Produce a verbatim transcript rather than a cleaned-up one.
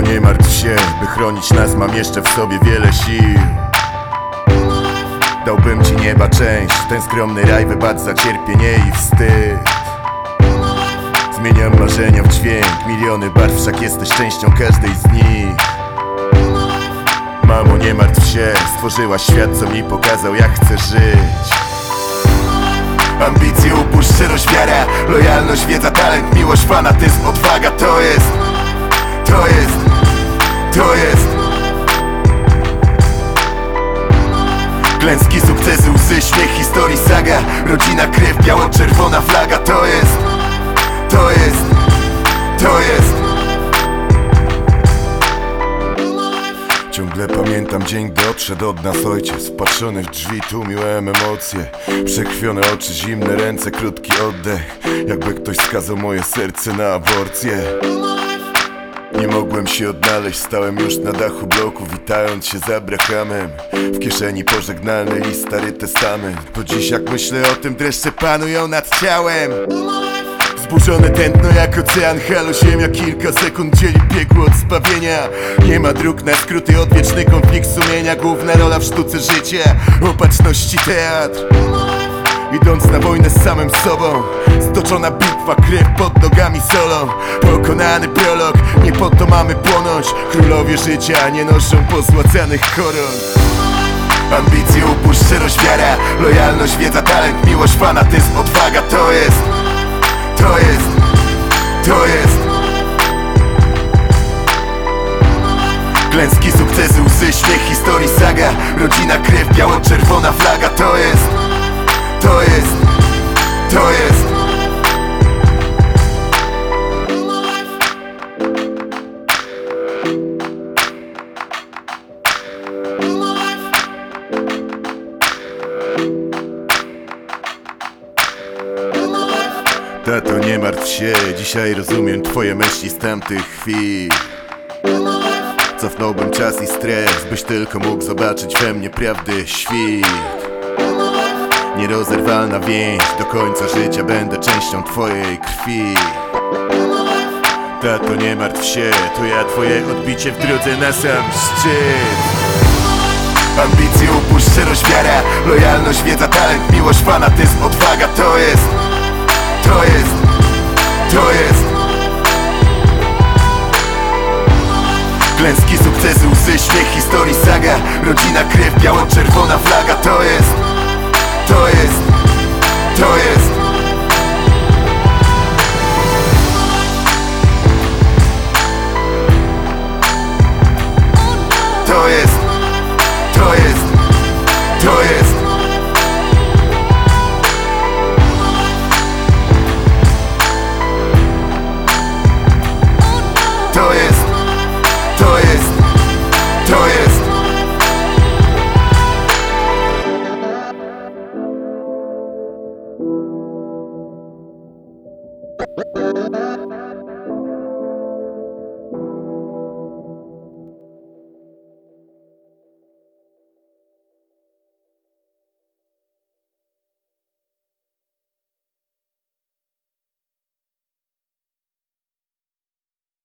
nie martw się, by chronić nas mam jeszcze w sobie wiele sił. Dałbym ci nieba część, ten skromny raj wybacz za cierpienie i wstyd. Zmieniam marzenia w dźwięk, miliony barw, wszak jesteś częścią każdej z nich. Mamo, nie martw się, stworzyłaś świat, co mi pokazał, jak chcę żyć. Ambicje, upór, szczerość, wiara, lojalność, wiedza, talent, miłość, fanatyzm, odwaga. To jest, to jest, to jest klęski, sukcesy, łzy, śmiech, historii, saga, rodzina, krew, biało-czerwona flaga. To jest, to jest, to jest. Ciągle pamiętam dzień, gdy odszedł od nas ojciec. Patrzony w drzwi, tłumiłem emocje. Przekrwione oczy, zimne ręce, krótki oddech. Jakby ktoś skazał moje serce na aborcję. Nie mogłem się odnaleźć, stałem już na dachu bloku, witając się z Abrahamem. W kieszeni pożegnalny list, Stary Testament. Po dziś jak myślę o tym, dreszcze panują nad ciałem. Zburzone tętno jak ocean, halo ziemia. Kilka sekund dzieli biegu od zbawienia. Nie ma dróg na skróty, odwieczny konflikt sumienia. Główna rola w sztuce życia, opatrzności teatr. Idąc na wojnę z samym sobą, stoczona bitwa, krew pod nogami solą. Pokonany prolog, nie po to mamy płonąć. Królowie życia nie noszą pozłacanych koron. Ambicje, upór, szczerość, wiara, lojalność, wiedza, talent, miłość, fanatyzm, odwaga. To jest, to jest, to jest klęski, sukcesy, łzy, śmiech, historii, saga, rodzina, krew, biało-czerwona flaga. To jest, to jest, to jest Tato, nie martw się, dzisiaj rozumiem twoje myśli z tamtych chwil. Cofnąłbym czas i stres, byś tylko mógł zobaczyć we mnie prawdy świt. Nierozerwalna więź, do końca życia będę częścią twojej krwi. Tato, nie martw się, to ja twoje odbicie w drodze na sam szczyt. Ambicje, upór, szczerość, wiara, lojalność, wiedza, talent, miłość, fanatyzm, odwaga. To jest, to jest, to jest klęski, sukcesy, łzy, śmiech, historii, saga, rodzina, krew, biało-czerwona flaga. To jest, to jest, to jest